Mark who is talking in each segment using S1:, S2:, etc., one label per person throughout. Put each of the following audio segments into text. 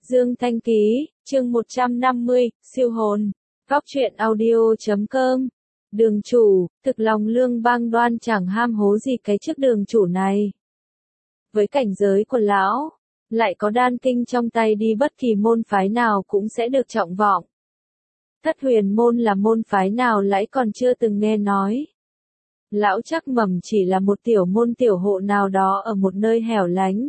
S1: Dương Thanh Ký, chương 150, siêu hồn. Góc truyện audio.com. Đường chủ, thực lòng Lương Bang Đoan chẳng ham hố gì cái chức đường chủ này. Với cảnh giới của lão, lại có đan kinh trong tay đi bất kỳ môn phái nào cũng sẽ được trọng vọng. Thất Huyền môn là môn phái nào lại còn chưa từng nghe nói. Lão chắc mẩm chỉ là một tiểu môn tiểu hộ nào đó ở một nơi hẻo lánh.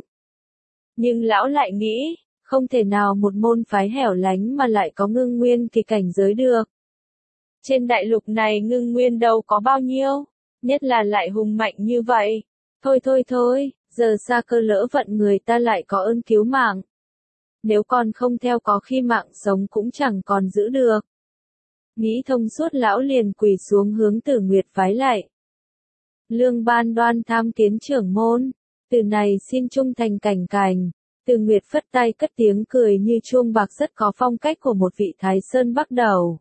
S1: Nhưng lão lại nghĩ, không thể nào một môn phái hẻo lánh mà lại có ngưng nguyên kỳ cảnh giới được. Trên đại lục này ngưng nguyên đâu có bao nhiêu, nhất là lại hùng mạnh như vậy. Thôi, giờ xa cơ lỡ vận người ta lại có ơn cứu mạng. Nếu còn không theo có khi mạng sống cũng chẳng còn giữ được. Nghĩ thông suốt lão liền quỳ xuống hướng Tử Nguyệt vái lại. Lương Ban Đoan tham kiến trưởng môn, từ này xin trung thành cảnh cảnh. Tử Nguyệt phất tay cất tiếng cười như chuông bạc rất có phong cách của một vị Thái Sơn Bắc Đầu.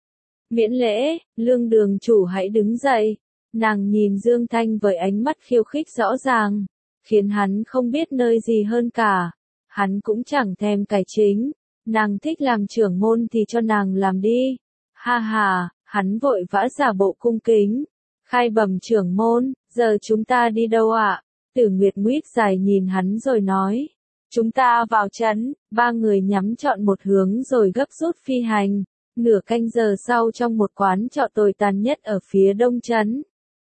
S1: Miễn lễ, Lương đường chủ hãy đứng dậy. Nàng nhìn Dương Thanh với ánh mắt khiêu khích rõ ràng, khiến hắn không biết nơi gì hơn cả. Hắn cũng chẳng thèm cải chính, nàng thích làm trưởng môn thì cho nàng làm đi. Ha ha, hắn vội vã giả bộ cung kính. Khai bẩm trưởng môn, giờ chúng ta đi đâu ạ? Tử Nguyệt nguyết dài nhìn hắn rồi nói. Chúng ta vào trấn, ba người nhắm chọn một hướng rồi gấp rút phi hành. Nửa canh giờ sau trong một quán trọ tồi tàn nhất ở phía đông trấn.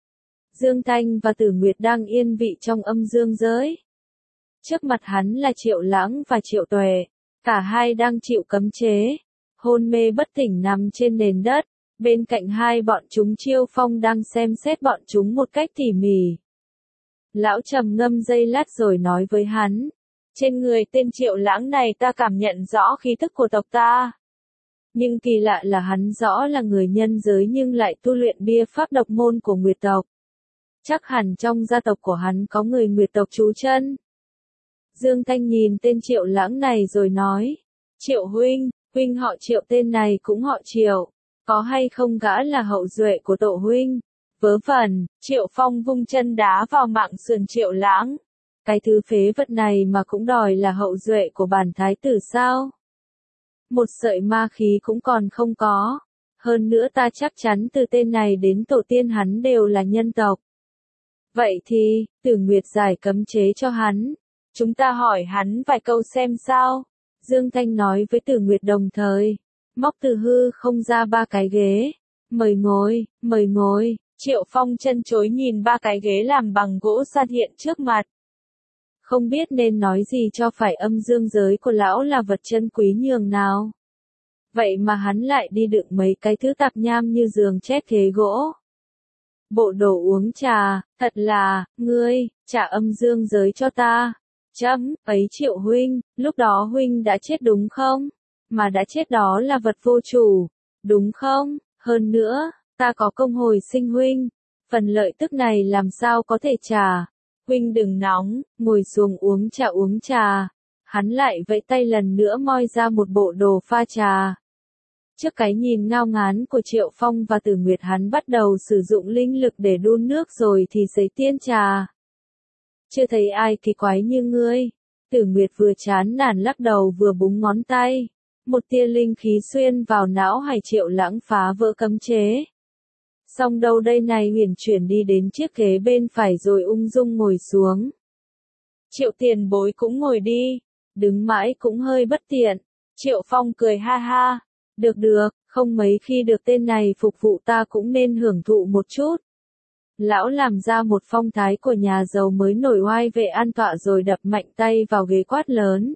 S1: Dương Thanh và Tử Nguyệt đang yên vị trong âm dương giới. Trước mặt hắn là Triệu Lãng và Triệu Tuệ, cả hai đang chịu cấm chế, hôn mê bất tỉnh nằm trên nền đất, bên cạnh hai bọn chúng Chiêu Phong đang xem xét bọn chúng một cách tỉ mỉ. Lão trầm ngâm giây lát rồi nói với hắn, trên người tên Triệu Lãng này ta cảm nhận rõ khí thức của tộc ta. Nhưng kỳ lạ là hắn rõ là người nhân giới nhưng lại tu luyện bia pháp độc môn của Nguyệt tộc. Chắc hẳn trong gia tộc của hắn có người Nguyệt tộc trú chân. Dương Thanh nhìn tên Triệu Lãng này rồi nói, Triệu huynh họ Triệu tên này cũng họ Triệu, có hay không gã là hậu duệ của tổ huynh? Vớ vẩn, Triệu Phong vung chân đá vào mạng sườn Triệu Lãng. Cái thứ phế vật này mà cũng đòi là hậu duệ của bản thái tử sao? Một sợi ma khí cũng còn không có. Hơn nữa ta chắc chắn từ tên này đến tổ tiên hắn đều là nhân tộc. Vậy thì, Tử Nguyệt giải cấm chế cho hắn. Chúng ta hỏi hắn vài câu xem sao. Dương Thanh nói với Tử Nguyệt đồng thời. Móc từ hư không ra ba cái ghế. Mời ngồi. Triệu Phong chân chối nhìn ba cái ghế làm bằng gỗ san hiện trước mặt. Không biết nên nói gì cho phải, âm dương giới của lão là vật chân quý nhường nào. Vậy mà hắn lại đi đựng mấy cái thứ tạp nham như giường chép ghế gỗ. Bộ đồ uống trà, thật là, ngươi, trả âm dương giới cho ta. Ấy Triệu huynh, lúc đó huynh đã chết đúng không? Mà đã chết đó là vật vô chủ, đúng không? Hơn nữa, ta có công hồi sinh huynh. Phần lợi tức này làm sao có thể trả? Huynh đừng nóng, ngồi xuống uống trà. Hắn lại vẫy tay lần nữa moi ra một bộ đồ pha trà. Trước cái nhìn ngao ngán của Triệu Phong và Tử Nguyệt hắn bắt đầu sử dụng linh lực để đun nước rồi thì sấy tiên trà. Chưa thấy ai kỳ quái như ngươi. Tử Nguyệt vừa chán nản lắc đầu vừa búng ngón tay. Một tia linh khí xuyên vào não hay Triệu Lãng phá vỡ cấm chế. Xong đâu đây này huyền chuyển đi đến chiếc ghế bên phải rồi ung dung ngồi xuống. Triệu tiền bối cũng ngồi đi, đứng mãi cũng hơi bất tiện. Triệu Phong cười ha ha, được, không mấy khi được tên này phục vụ ta cũng nên hưởng thụ một chút. Lão làm ra một phong thái của nhà giàu mới nổi oai vệ an tọa rồi đập mạnh tay vào ghế quát lớn.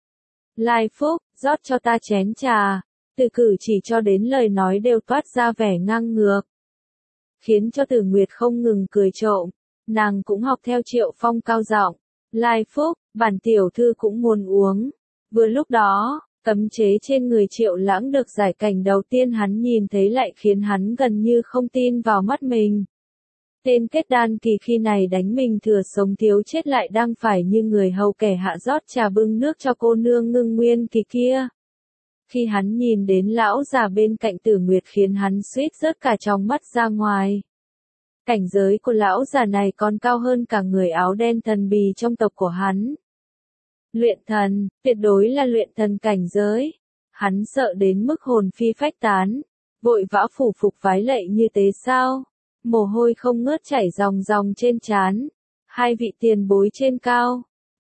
S1: Lai Phúc, rót cho ta chén trà, từ cử chỉ cho đến lời nói đều toát ra vẻ ngang ngược. Khiến cho Tử Nguyệt không ngừng cười trộm, nàng cũng học theo Triệu Phong cao giọng. Lai Phúc, bản tiểu thư cũng muốn uống. Vừa lúc đó, cấm chế trên người Triệu Lãng được giải, cảnh đầu tiên hắn nhìn thấy lại khiến hắn gần như không tin vào mắt mình. Tên kết đan kỳ khi này đánh mình thừa sống thiếu chết lại đang phải như người hầu kẻ hạ rót trà bưng nước cho cô nương ngưng nguyên kỳ kia. Khi hắn nhìn đến lão già bên cạnh Tử Nguyệt khiến hắn suýt rớt cả tròng mắt ra ngoài. Cảnh giới của lão già này còn cao hơn cả người áo đen thần bì trong tộc của hắn. Luyện thần, tuyệt đối là luyện thần cảnh giới. Hắn sợ đến mức hồn phi phách tán, vội vã phủ phục vái lạy như thế sao? Mồ hôi không ngớt chảy ròng ròng trên trán. Hai vị tiền bối trên cao.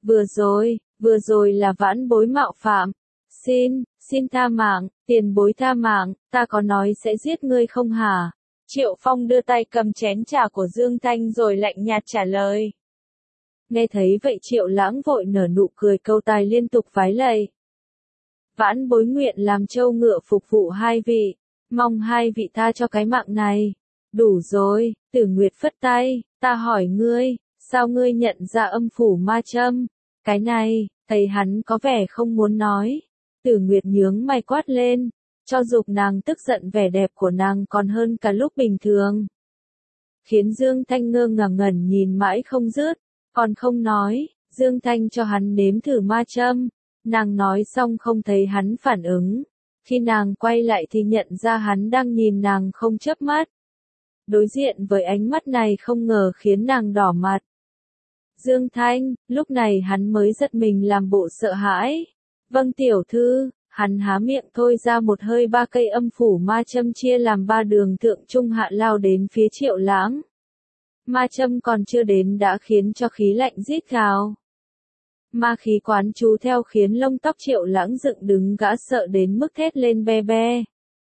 S1: Vừa rồi là vãn bối mạo phạm. Xin tha mạng, tiền bối tha mạng, ta có nói sẽ giết ngươi không hả? Triệu Phong đưa tay cầm chén trà của Dương Thanh rồi lạnh nhạt trả lời. Nghe thấy vậy Triệu Lãng vội nở nụ cười câu tài liên tục vái lạy. Vãn bối nguyện làm trâu ngựa phục vụ hai vị, mong hai vị tha cho cái mạng này. Đủ rồi, Tử Nguyệt phất tay, ta hỏi ngươi, sao ngươi nhận ra âm phủ ma châm? Cái này, thấy hắn có vẻ không muốn nói. Tử Nguyệt nhướng mày quát lên, cho dục nàng tức giận vẻ đẹp của nàng còn hơn cả lúc bình thường. Khiến Dương Thanh ngơ ngẩn nhìn mãi không dứt, còn không nói, Dương Thanh cho hắn nếm thử ma châm. Nàng nói xong không thấy hắn phản ứng. Khi nàng quay lại thì nhận ra hắn đang nhìn nàng không chớp mắt. Đối diện với ánh mắt này không ngờ khiến nàng đỏ mặt. Dương Thanh, lúc này hắn mới giật mình làm bộ sợ hãi. Vâng tiểu thư, hắn há miệng thôi ra một hơi 3 cây âm phủ ma châm chia làm 3 đường thượng trung hạ lao đến phía Triệu Lãng. Ma châm còn chưa đến đã khiến cho khí lạnh rít gào. Ma khí quán chú theo khiến lông tóc Triệu Lãng dựng đứng, gã sợ đến mức thét lên be be.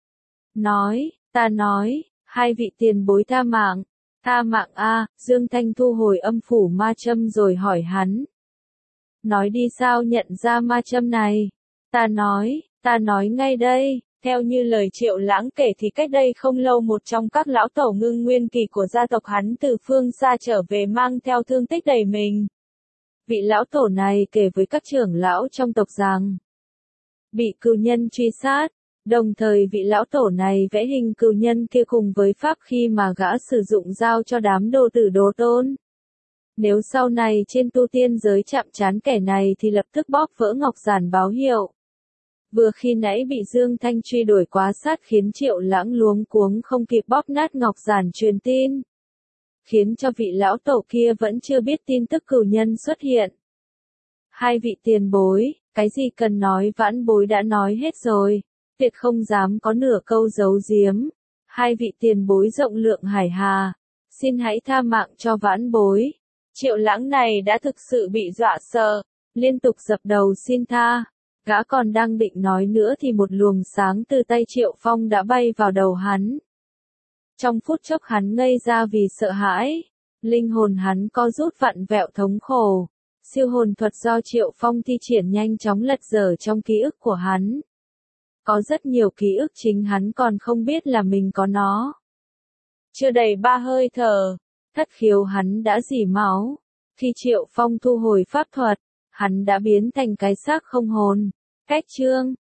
S1: Ta nói, hai vị tiền bối tha mạng a. Dương Thanh thu hồi âm phủ ma châm rồi hỏi hắn. Nói đi sao nhận ra ma châm này? Ta nói ngay đây. Theo như lời Triệu Lãng kể thì cách đây không lâu một trong các lão tổ ngưng nguyên kỳ của gia tộc hắn từ phương xa trở về mang theo thương tích đầy mình. Vị lão tổ này kể với các trưởng lão trong tộc rằng bị cừu nhân truy sát, đồng thời vị lão tổ này vẽ hình cừu nhân kia cùng với pháp khi mà gã sử dụng giao cho đám đồ tử đồ tôn. Nếu sau này trên tu tiên giới chạm trán kẻ này thì lập tức bóp vỡ ngọc giản báo hiệu. Vừa khi nãy bị Dương Thanh truy đuổi quá sát khiến Triệu Lãng luống cuống không kịp bóp nát ngọc giản truyền tin. Khiến cho vị lão tổ kia vẫn chưa biết tin tức cừu nhân xuất hiện. Hai vị tiền bối, cái gì cần nói vãn bối đã nói hết rồi, tuyệt không dám có nửa câu giấu giếm. Hai vị tiền bối rộng lượng hải hà, xin hãy tha mạng cho vãn bối. Triệu Lãng này đã thực sự bị dọa sợ, liên tục dập đầu xin tha. Gã còn đang định nói nữa thì một luồng sáng từ tay Triệu Phong đã bay vào đầu hắn. Trong phút chốc hắn ngây ra vì sợ hãi, linh hồn hắn co rút vặn vẹo thống khổ. Siêu hồn thuật do Triệu Phong thi triển nhanh chóng lật dở trong ký ức của hắn. Có rất nhiều ký ức chính hắn còn không biết là mình có nó. Chưa đầy 3 hơi thở, thất khiếu hắn đã rỉ máu. Khi Triệu Phong thu hồi pháp thuật, hắn đã biến thành cái xác không hồn. Cách chương